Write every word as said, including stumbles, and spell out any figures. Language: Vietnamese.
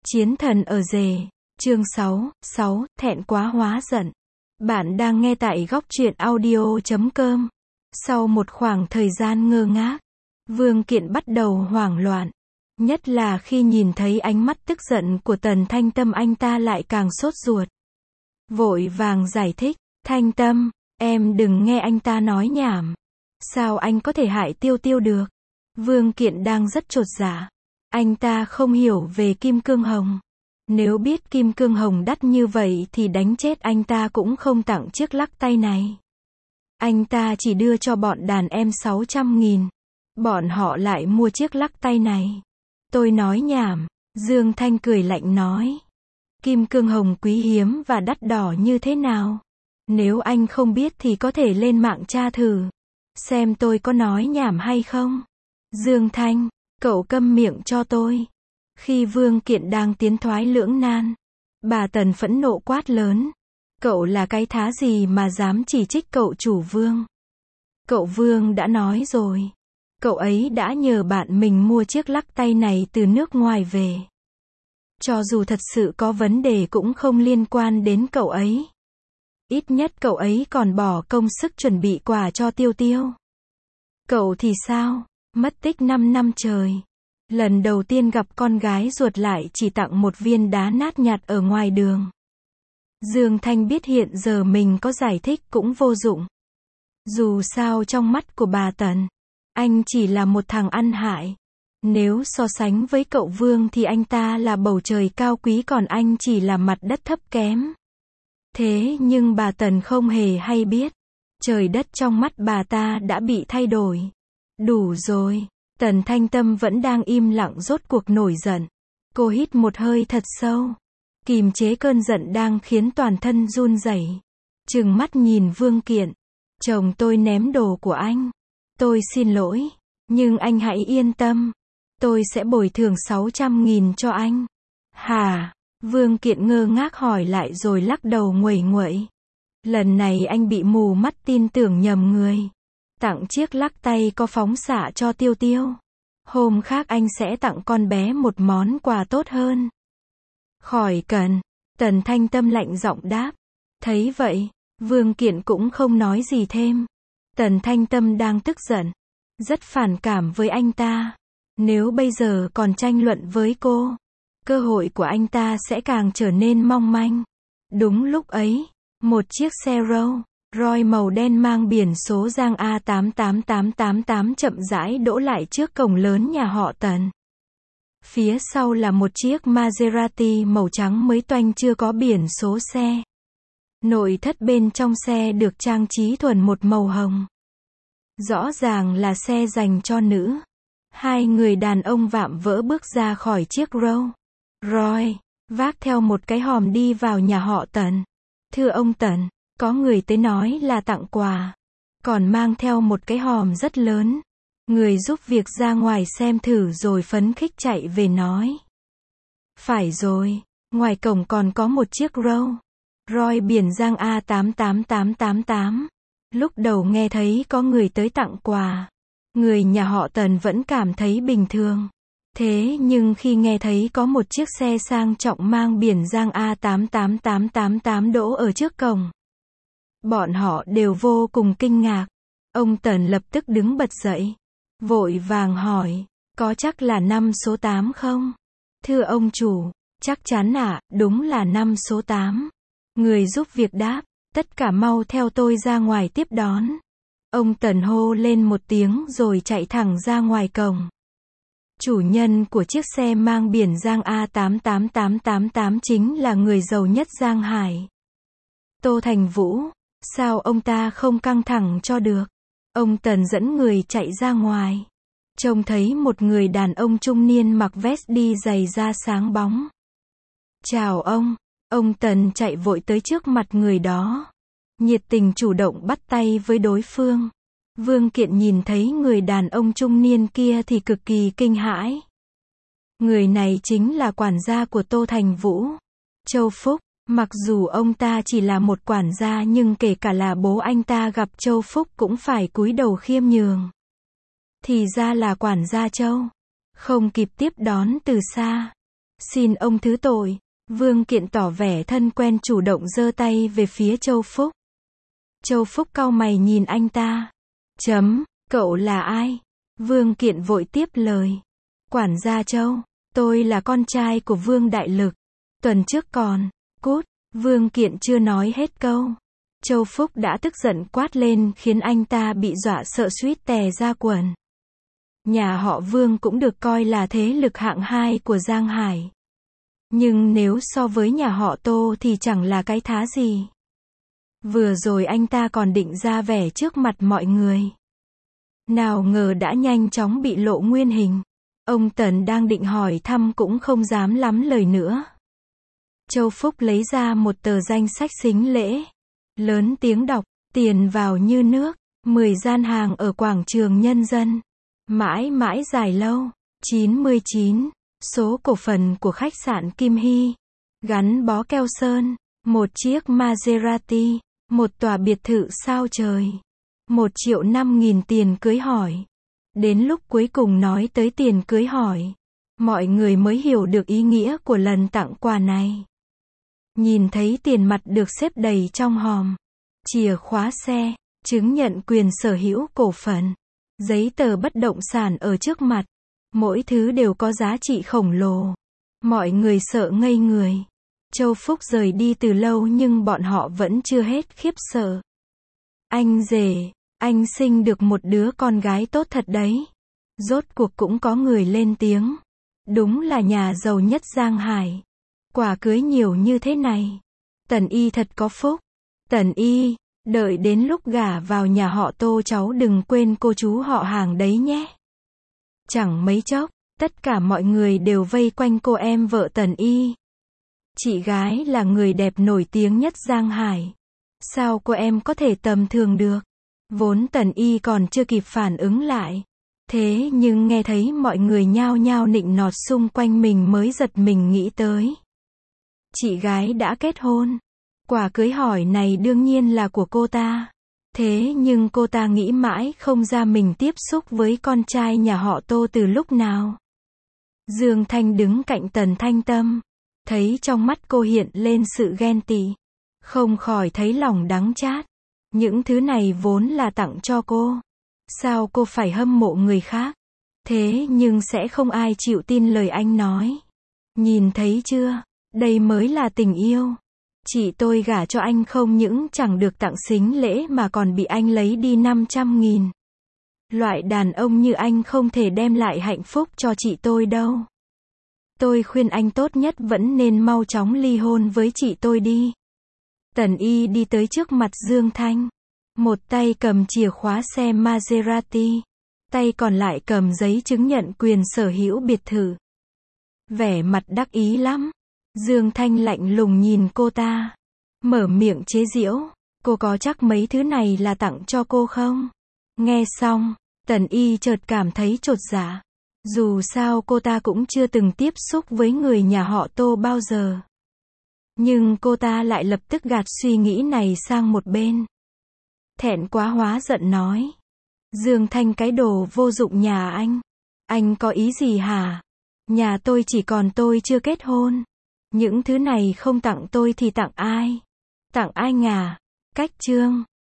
Chiến thần ở rể. Chương sáu, sáu, thẹn quá hóa giận. Bạn đang nghe tại góc truyện audio chấm com. Sau một khoảng thời gian ngơ ngác, Vương Kiện bắt đầu hoảng loạn. Nhất là khi nhìn thấy ánh mắt tức giận của Tần Thanh Tâm, anh ta lại càng sốt ruột. Vội vàng giải thích, Thanh Tâm, em đừng nghe anh ta nói nhảm. Sao anh có thể hại Tiêu Tiêu được? Vương Kiện đang rất chột dạ. Anh ta không hiểu về kim cương hồng. Nếu biết kim cương hồng đắt như vậy thì đánh chết anh ta cũng không tặng chiếc lắc tay này. Anh ta chỉ đưa cho bọn đàn em sáu trăm nghìn. Bọn họ lại mua chiếc lắc tay này. Tôi nói nhảm. Dương Thanh cười lạnh nói. Kim cương hồng quý hiếm và đắt đỏ như thế nào? Nếu anh không biết thì có thể lên mạng tra thử. Xem tôi có nói nhảm hay không? Dương Thanh, cậu câm miệng cho tôi. Khi Vương Kiện đang tiến thoái lưỡng nan, bà Tần phẫn nộ quát lớn. Cậu là cái thá gì mà dám chỉ trích cậu chủ Vương? Cậu Vương đã nói rồi. Cậu ấy đã nhờ bạn mình mua chiếc lắc tay này từ nước ngoài về. Cho dù thật sự có vấn đề cũng không liên quan đến cậu ấy. Ít nhất cậu ấy còn bỏ công sức chuẩn bị quà cho Tiêu Tiêu. Cậu thì sao? Mất tích năm năm trời. Lần đầu tiên gặp con gái ruột lại chỉ tặng một viên đá nát nhặt ở ngoài đường. Dương Thanh biết hiện giờ mình có giải thích cũng vô dụng. Dù sao trong mắt của bà Tần, anh chỉ là một thằng ăn hại. Nếu so sánh với cậu Vương thì anh ta là bầu trời cao quý còn anh chỉ là mặt đất thấp kém. Thế nhưng bà Tần không hề hay biết. Trời đất trong mắt bà ta đã bị thay đổi. Đủ rồi. Tần Thanh Tâm vẫn đang im lặng rốt cuộc nổi giận. Cô hít một hơi thật sâu. Kìm chế cơn giận đang khiến toàn thân run rẩy. Trừng mắt nhìn Vương Kiện. Chồng tôi ném đồ của anh. Tôi xin lỗi. Nhưng anh hãy yên tâm. Tôi sẽ bồi thường sáu trăm nghìn cho anh. Hả? Vương Kiện ngơ ngác hỏi lại rồi lắc đầu nguẩy nguậy. Lần này anh bị mù mắt tin tưởng nhầm người. Tặng chiếc lắc tay có phóng xạ cho Tiêu Tiêu. Hôm khác anh sẽ tặng con bé một món quà tốt hơn. Khỏi cần. Tần Thanh Tâm lạnh giọng đáp. Thấy vậy, Vương Kiện cũng không nói gì thêm. Tần Thanh Tâm đang tức giận. Rất phản cảm với anh ta. Nếu bây giờ còn tranh luận với cô, cơ hội của anh ta sẽ càng trở nên mong manh. Đúng lúc ấy, một chiếc xe Rolls Royce màu đen mang biển số Giang A tám tám tám tám tám chậm rãi đỗ lại trước cổng lớn nhà họ Tần. Phía sau là một chiếc Maserati màu trắng mới toanh chưa có biển số xe. Nội thất bên trong xe được trang trí thuần một màu hồng. Rõ ràng là xe dành cho nữ. Hai người đàn ông vạm vỡ bước ra khỏi chiếc Rolls Royce, vác theo một cái hòm đi vào nhà họ Tần. Thưa ông Tần, có người tới nói là tặng quà, còn mang theo một cái hòm rất lớn. Người giúp việc ra ngoài xem thử rồi phấn khích chạy về nói. Phải rồi, ngoài cổng còn có một chiếc Rolls Royce biển Giang A tám tám tám tám tám. Lúc đầu nghe thấy có người tới tặng quà, người nhà họ Tần vẫn cảm thấy bình thường. Thế nhưng khi nghe thấy có một chiếc xe sang trọng mang biển Giang A tám tám tám tám tám đỗ ở trước cổng, bọn họ đều vô cùng kinh ngạc. Ông Tần lập tức đứng bật dậy, vội vàng hỏi, có chắc là năm số tám không? Thưa ông chủ, chắc chắn ạ, à, đúng là năm số tám. Người giúp việc đáp, tất cả mau theo tôi ra ngoài tiếp đón. Ông Tần hô lên một tiếng rồi chạy thẳng ra ngoài cổng. Chủ nhân của chiếc xe mang biển Giang A tám tám tám tám tám chính là người giàu nhất Giang Hải. Tô Thành Vũ. Sao ông ta không căng thẳng cho được? Ông Tần dẫn người chạy ra ngoài. Trông thấy một người đàn ông trung niên mặc vest đi giày da sáng bóng. Chào ông. Ông Tần chạy vội tới trước mặt người đó. Nhiệt tình chủ động bắt tay với đối phương. Vương Kiện nhìn thấy người đàn ông trung niên kia thì cực kỳ kinh hãi. Người này chính là quản gia của Tô Thành Vũ, Châu Phúc. Mặc dù ông ta chỉ là một quản gia nhưng kể cả là bố anh ta gặp Châu Phúc cũng phải cúi đầu khiêm nhường. Thì ra là quản gia Châu. Không kịp tiếp đón từ xa. Xin ông thứ tội. Vương Kiện tỏ vẻ thân quen chủ động giơ tay về phía Châu Phúc. Châu Phúc cau mày nhìn anh ta. Chấm, cậu là ai? Vương Kiện vội tiếp lời. Quản gia Châu, tôi là con trai của Vương Đại Lực. Tuần trước còn, cút, Vương Kiện chưa nói hết câu. Châu Phúc đã tức giận quát lên khiến anh ta bị dọa sợ suýt tè ra quần. Nhà họ Vương cũng được coi là thế lực hạng hai của Giang Hải. Nhưng nếu so với nhà họ Tô thì chẳng là cái thá gì. Vừa rồi anh ta còn định ra vẻ trước mặt mọi người. Nào ngờ đã nhanh chóng bị lộ nguyên hình. Ông Tần đang định hỏi thăm cũng không dám lắm lời nữa. Châu Phúc lấy ra một tờ danh sách sính lễ. Lớn tiếng đọc, tiền vào như nước, mười gian hàng ở quảng trường Nhân dân. Mãi mãi dài lâu, chín mươi chín, số cổ phần của khách sạn Kim Hy, gắn bó keo sơn, một chiếc Maserati, một tòa biệt thự sao trời, một triệu năm nghìn tiền cưới hỏi. Đến lúc cuối cùng nói tới tiền cưới hỏi, mọi người mới hiểu được ý nghĩa của lần tặng quà này. Nhìn thấy tiền mặt được xếp đầy trong hòm, chìa khóa xe, chứng nhận quyền sở hữu cổ phần, giấy tờ bất động sản ở trước mặt, mỗi thứ đều có giá trị khổng lồ. Mọi người sợ ngây người. Châu Phúc rời đi từ lâu nhưng bọn họ vẫn chưa hết khiếp sợ. Anh rể, anh sinh được một đứa con gái tốt thật đấy. Rốt cuộc cũng có người lên tiếng. Đúng là nhà giàu nhất Giang Hải. Quà cưới nhiều như thế này. Tần Y thật có phúc. Tần Y, đợi đến lúc gả vào nhà họ Tô cháu đừng quên cô chú họ hàng đấy nhé. Chẳng mấy chốc, tất cả mọi người đều vây quanh cô em vợ Tần Y. Chị gái là người đẹp nổi tiếng nhất Giang Hải. Sao cô em có thể tầm thường được? Vốn Tần Y còn chưa kịp phản ứng lại. Thế nhưng nghe thấy mọi người nhao nhao nịnh nọt xung quanh mình mới giật mình nghĩ tới. Chị gái đã kết hôn. Quà cưới hỏi này đương nhiên là của cô ta. Thế nhưng cô ta nghĩ mãi không ra mình tiếp xúc với con trai nhà họ Tô từ lúc nào. Dương Thanh đứng cạnh Tần Thanh Tâm. Thấy trong mắt cô hiện lên sự ghen tị. Không khỏi thấy lòng đắng chát. Những thứ này vốn là tặng cho cô. Sao cô phải hâm mộ người khác? Thế nhưng sẽ không ai chịu tin lời anh nói. Nhìn thấy chưa? Đây mới là tình yêu. Chị tôi gả cho anh không những chẳng được tặng sính lễ mà còn bị anh lấy đi năm trăm nghìn. Loại đàn ông như anh không thể đem lại hạnh phúc cho chị tôi đâu. Tôi khuyên anh tốt nhất vẫn nên mau chóng ly hôn với chị tôi đi. Tần Y đi tới trước mặt Dương Thanh. Một tay cầm chìa khóa xe Maserati. Tay còn lại cầm giấy chứng nhận quyền sở hữu biệt thự. Vẻ mặt đắc ý lắm. Dương Thanh lạnh lùng nhìn cô ta. Mở miệng chế giễu. Cô có chắc mấy thứ này là tặng cho cô không? Nghe xong, Tần Y chợt cảm thấy chột dạ. Dù sao cô ta cũng chưa từng tiếp xúc với người nhà họ Tô bao giờ. Nhưng cô ta lại lập tức gạt suy nghĩ này sang một bên. Thẹn quá hóa giận nói. Dương Thanh cái đồ vô dụng nhà anh. Anh có ý gì hả? Nhà tôi chỉ còn tôi chưa kết hôn. Những thứ này không tặng tôi thì tặng ai? Tặng anh à? Cách chương.